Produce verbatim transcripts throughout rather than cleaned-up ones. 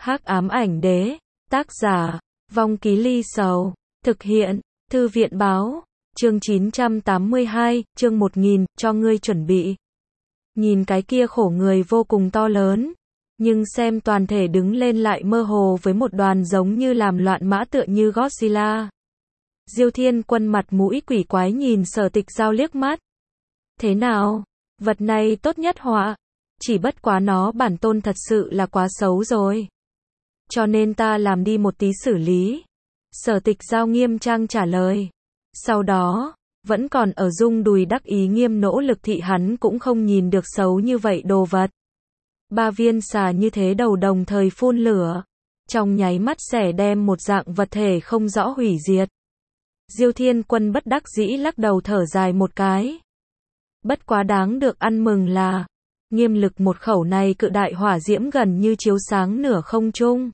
Hắc ám ảnh đế, tác giả, Vong Ký Ly Sầu, thực hiện, Thư viện báo, chương chín trăm tám mươi hai, chương một nghìn, cho ngươi chuẩn bị. Nhìn cái kia khổ người vô cùng to lớn, nhưng xem toàn thể đứng lên lại mơ hồ với một đoàn giống như làm loạn mã tựa như Godzilla. Diêu Thiên Quân mặt mũi quỷ quái nhìn Sở Tịch Giao liếc mắt. Thế nào? Vật này tốt nhất họa. Chỉ bất quá nó bản tôn thật sự là quá xấu rồi. Cho nên ta làm đi một tí xử lý. Sở Tịch Giao nghiêm trang trả lời. Sau đó, vẫn còn ở rung đùi đắc ý nghiêm nỗ lực thị hắn cũng không nhìn được xấu như vậy đồ vật. Ba viên xà như thế đầu đồng thời phun lửa. Trong nháy mắt xẻ đem một dạng vật thể không rõ hủy diệt. Diêu Thiên Quân bất đắc dĩ lắc đầu thở dài một cái. Bất quá đáng được ăn mừng là, nghiêm lực một khẩu này cự đại hỏa diễm gần như chiếu sáng nửa không trung.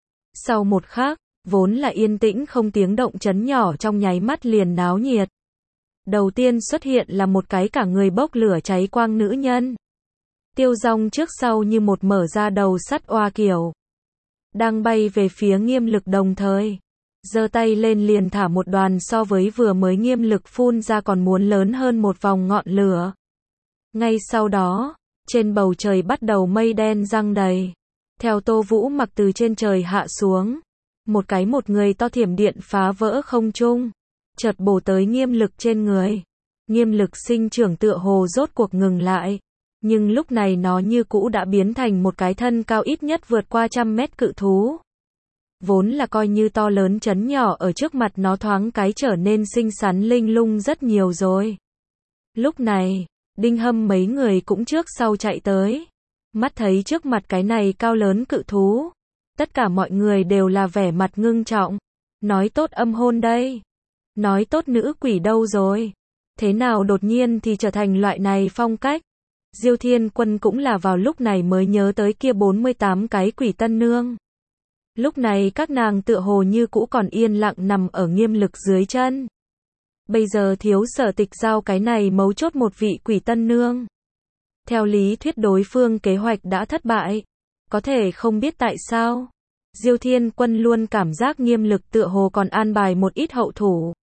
Sau một khắc, vốn là yên tĩnh không tiếng động chấn nhỏ trong nháy mắt liền náo nhiệt. Đầu tiên xuất hiện là một cái cả người bốc lửa cháy quang nữ nhân. Tiêu Dong trước sau như một mở ra đầu sắt oa kiểu. Đang bay về phía nghiêm lực đồng thời. Giơ tay lên liền thả một đoàn so với vừa mới nghiêm lực phun ra còn muốn lớn hơn một vòng ngọn lửa. Ngay sau đó, trên bầu trời bắt đầu mây đen giăng đầy. Theo Tô Vũ Mặc từ trên trời hạ xuống. Một cái một người to thiểm điện phá vỡ không trung. Chợt bổ tới nghiêm lực trên người. Nghiêm lực sinh trưởng tựa hồ rốt cuộc ngừng lại. Nhưng lúc này nó như cũ đã biến thành một cái thân cao ít nhất vượt qua trăm mét cự thú. Vốn là coi như to lớn chấn nhỏ ở trước mặt nó thoáng cái trở nên xinh xắn linh lung rất nhiều rồi. Lúc này, Đinh Hâm mấy người cũng trước sau chạy tới. Mắt thấy trước mặt cái này cao lớn cự thú. Tất cả mọi người đều là vẻ mặt ngưng trọng. Nói tốt âm hôn đây. Nói tốt nữ quỷ đâu rồi. Thế nào đột nhiên thì trở thành loại này phong cách. Diêu Thiên Quân cũng là vào lúc này mới nhớ tới kia bốn mươi tám cái quỷ tân nương. Lúc này các nàng tựa hồ như cũ còn yên lặng nằm ở nghiêm lực dưới chân. Bây giờ thiếu Sở Tịch Giao cái này mấu chốt một vị quỷ tân nương. Theo lý thuyết đối phương kế hoạch đã thất bại. Có thể không biết tại sao. Diêu Thiên Quân luôn cảm giác nghiêm lực tựa hồ còn an bài một ít hậu thủ.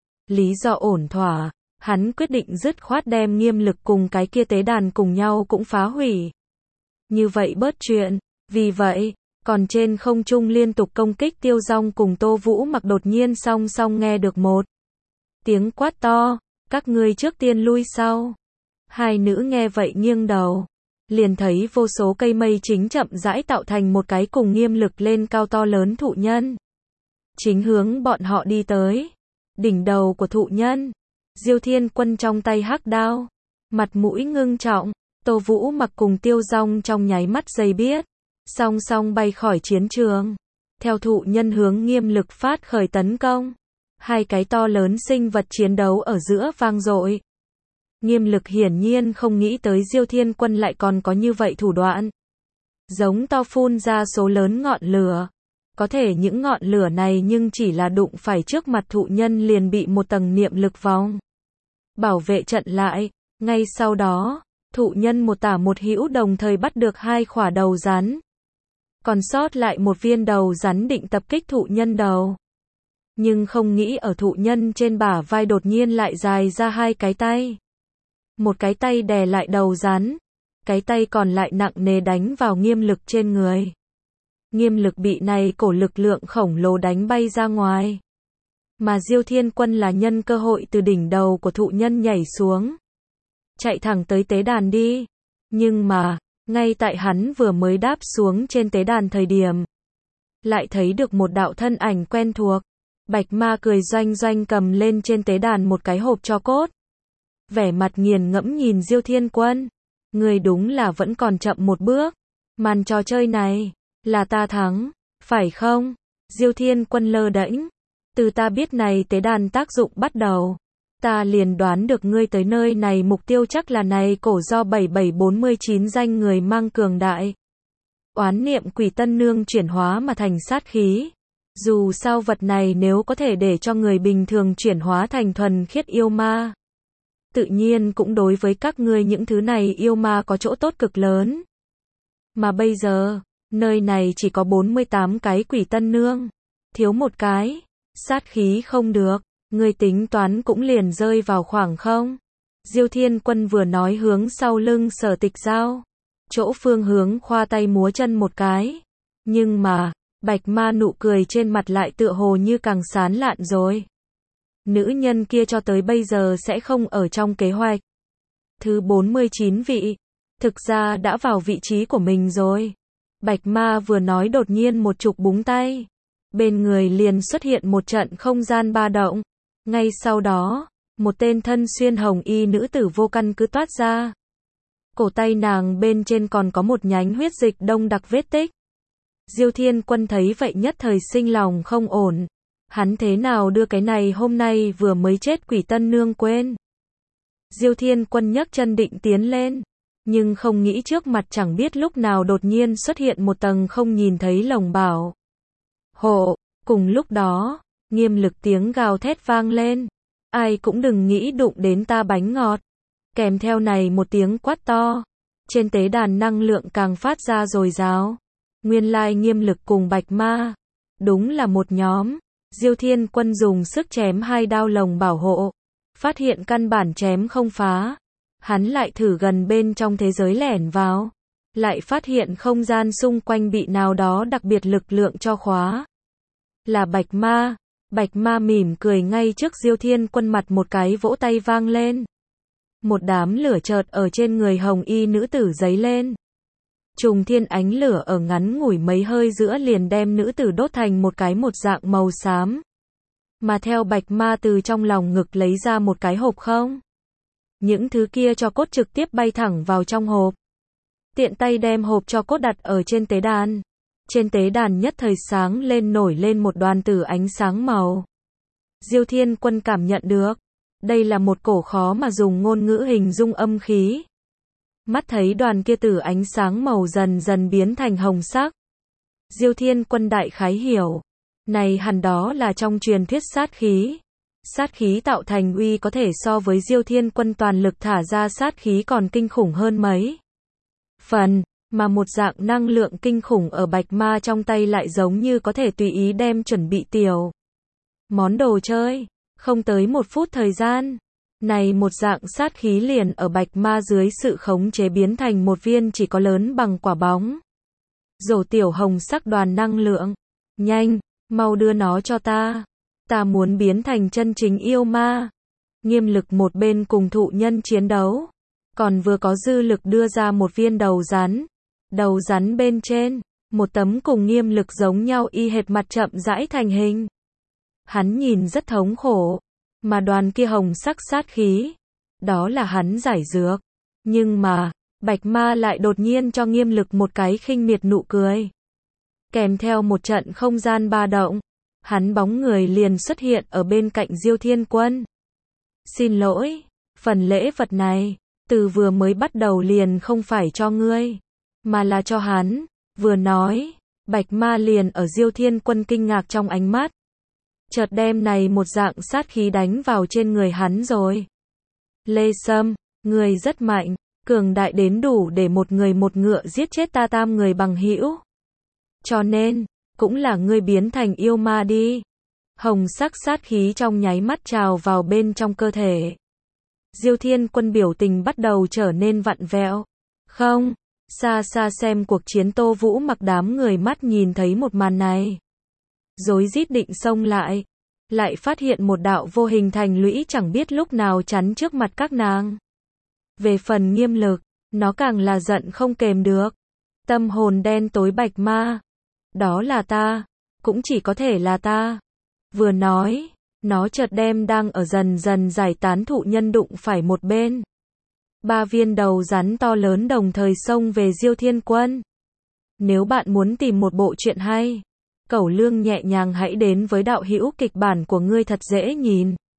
Lý do ổn thỏa, hắn quyết định dứt khoát đem nghiêm lực cùng cái kia tế đàn cùng nhau cũng phá hủy. Như vậy bớt chuyện, vì vậy, còn trên không trung liên tục công kích Tiêu Dong cùng Tô Vũ Mặc đột nhiên song song nghe được một tiếng quát to, các ngươi trước tiên lui sau. Hai nữ nghe vậy nghiêng đầu, liền thấy vô số cây mây chính chậm rãi tạo thành một cái cùng nghiêm lực lên cao to lớn thụ nhân. Chính hướng bọn họ đi tới, đỉnh đầu của thụ nhân, Diêu Thiên Quân trong tay hắc đao, mặt mũi ngưng trọng, Tô Vũ Mặc cùng Tiêu Dong trong nháy mắt giây biết, song song bay khỏi chiến trường, theo thụ nhân hướng nghiêm lực phát khởi tấn công. Hai cái to lớn sinh vật chiến đấu ở giữa vang dội. Nghiêm lực hiển nhiên không nghĩ tới Diêu Thiên Quân lại còn có như vậy thủ đoạn. Giống to phun ra số lớn ngọn lửa. Có thể những ngọn lửa này nhưng chỉ là đụng phải trước mặt thụ nhân liền bị một tầng niệm lực vòng bảo vệ trận lại. Ngay sau đó, thụ nhân một tả một hữu đồng thời bắt được hai khỏa đầu rắn. Còn sót lại một viên đầu rắn định tập kích thụ nhân đầu. Nhưng không nghĩ ở thụ nhân trên bả vai đột nhiên lại dài ra hai cái tay. Một cái tay đè lại đầu rắn, cái tay còn lại nặng nề đánh vào nghiêm lực trên người. Nghiêm lực bị này cổ lực lượng khổng lồ đánh bay ra ngoài. Mà Diêu Thiên Quân là nhân cơ hội từ đỉnh đầu của thụ nhân nhảy xuống. Chạy thẳng tới tế đàn đi. Nhưng mà, ngay tại hắn vừa mới đáp xuống trên tế đàn thời điểm. Lại thấy được một đạo thân ảnh quen thuộc. Bạch Ma cười doanh doanh cầm lên trên tế đàn một cái hộp tro cốt. Vẻ mặt nghiền ngẫm nhìn Diêu Thiên Quân. Người đúng là vẫn còn chậm một bước. Màn trò chơi này, là ta thắng, phải không? Diêu Thiên Quân lơ đễnh. Từ ta biết này tế đàn tác dụng bắt đầu. Ta liền đoán được ngươi tới nơi này mục tiêu chắc là này cổ do bảy bảy bốn chín danh người mang cường đại. Oán niệm quỷ tân nương chuyển hóa mà thành sát khí. Dù sao vật này nếu có thể để cho người bình thường chuyển hóa thành thuần khiết yêu ma. Tự nhiên cũng đối với các ngươi những thứ này yêu ma có chỗ tốt cực lớn. Mà bây giờ, Nơi này chỉ có bốn mươi tám cái quỷ tân nương. Thiếu một cái. Sát khí không được. Ngươi tính toán cũng liền rơi vào khoảng không. Diêu Thiên Quân vừa nói hướng sau lưng Sở Tịch Giao. Chỗ phương hướng khoa tay múa chân một cái. Nhưng mà, Bạch Ma nụ cười trên mặt lại tựa hồ như càng sán lạn rồi. Nữ nhân kia cho tới bây giờ sẽ không ở trong kế hoạch. Thứ bốn mươi chín vị. Thực ra đã vào vị trí của mình rồi. Bạch Ma vừa nói đột nhiên một chụp búng tay. Bên người liền xuất hiện một trận không gian ba động. Ngay sau đó, một tên thân xuyên hồng y nữ tử vô căn cứ toát ra. Cổ tay nàng bên trên còn có một nhánh huyết dịch đông đặc vết tích. Diêu Thiên Quân thấy vậy nhất thời sinh lòng không ổn. Hắn thế nào đưa cái này hôm nay vừa mới chết quỷ tân nương quên. Diêu Thiên Quân nhấc chân định tiến lên. Nhưng không nghĩ trước mặt chẳng biết lúc nào đột nhiên xuất hiện một tầng không nhìn thấy lồng bảo. Hộ, cùng lúc đó, nghiêm lực tiếng gào thét vang lên. Ai cũng đừng nghĩ đụng đến ta bánh ngọt. Kèm theo này một tiếng quát to. Trên tế đàn năng lượng càng phát ra dồi dào. Nguyên lai nghiêm lực cùng Bạch Ma. Đúng là một nhóm. Diêu Thiên Quân dùng sức chém hai đao lồng bảo hộ. Phát hiện căn bản chém không phá. Hắn lại thử gần bên trong thế giới lẻn vào. Lại phát hiện không gian xung quanh bị nào đó đặc biệt lực lượng cho khóa. Là Bạch Ma. Bạch Ma mỉm cười ngay trước Diêu Thiên Quân mặt một cái vỗ tay vang lên. Một đám lửa chợt ở trên người hồng y nữ tử giấy lên. Trùng thiên ánh lửa ở ngắn ngủi mấy hơi giữa liền đem nữ tử đốt thành một cái một dạng màu xám. Mà theo Bạch Ma từ trong lòng ngực lấy ra một cái hộp không. Những thứ kia cho cốt trực tiếp bay thẳng vào trong hộp. Tiện tay đem hộp cho cốt đặt ở trên tế đàn. Trên tế đàn nhất thời sáng lên nổi lên một đoàn tử ánh sáng màu. Diêu Thiên Quân cảm nhận được. Đây là một cổ khó mà dùng ngôn ngữ hình dung âm khí. Mắt thấy đoàn kia tử ánh sáng màu dần dần biến thành hồng sắc. Diêu Thiên Quân đại khái hiểu. Này hẳn đó là trong truyền thuyết sát khí. Sát khí tạo thành uy có thể so với Diêu Thiên Quân toàn lực thả ra sát khí còn kinh khủng hơn mấy phần. Mà một dạng năng lượng kinh khủng ở Bạch Ma trong tay lại giống như có thể tùy ý đem chuẩn bị tiểu món đồ chơi. Không tới một phút thời gian. Này một dạng sát khí liền ở Bạch Ma dưới sự khống chế biến thành một viên chỉ có lớn bằng quả bóng. Rổ tiểu hồng sắc đoàn năng lượng. Nhanh, mau đưa nó cho ta. Ta muốn biến thành chân chính yêu ma. Nghiêm lực một bên cùng thụ nhân chiến đấu. Còn vừa có dư lực đưa ra một viên đầu rắn. Đầu rắn bên trên, một tấm cùng nghiêm lực giống nhau y hệt mặt chậm rãi thành hình. Hắn nhìn rất thống khổ. Mà đoàn kia hồng sắc sát khí. Đó là hắn giải dược. Nhưng mà, Bạch Ma lại đột nhiên cho nghiêm lực một cái khinh miệt nụ cười. Kèm theo một trận không gian ba động. Hắn bóng người liền xuất hiện ở bên cạnh Diêu Thiên Quân. Xin lỗi, phần lễ vật này, từ vừa mới bắt đầu liền không phải cho ngươi, mà là cho hắn. Vừa nói, Bạch Ma liền ở Diêu Thiên Quân kinh ngạc trong ánh mắt. Chợt đem này một dạng sát khí đánh vào trên người hắn rồi. Lê Sâm, ngươi rất mạnh, cường đại đến đủ để một người một ngựa giết chết ta tam người bằng hữu. Cho nên, cũng là ngươi biến thành yêu ma đi. Hồng sắc sát khí trong nháy mắt trào vào bên trong cơ thể. Diêu Thiên Quân biểu tình bắt đầu trở nên vặn vẹo. Không, xa xa xem cuộc chiến Tô Vũ mặc đám người mắt nhìn thấy một màn này. Rối rít định xông lại. Lại phát hiện một đạo vô hình thành lũy chẳng biết lúc nào chắn trước mặt các nàng. Về phần nghiêm lực, nó càng là giận không kềm được. Tâm hồn đen tối Bạch Ma. Đó là ta. Cũng chỉ có thể là ta. Vừa nói, nó chợt đem đang ở dần dần giải tán thụ nhân đụng phải một bên. Ba viên đầu rắn to lớn đồng thời xông về Diêu Thiên Quân. Nếu bạn muốn tìm một bộ truyện hay, Cẩu Lương nhẹ nhàng hãy đến với đạo hữu kịch bản của ngươi thật dễ nhìn.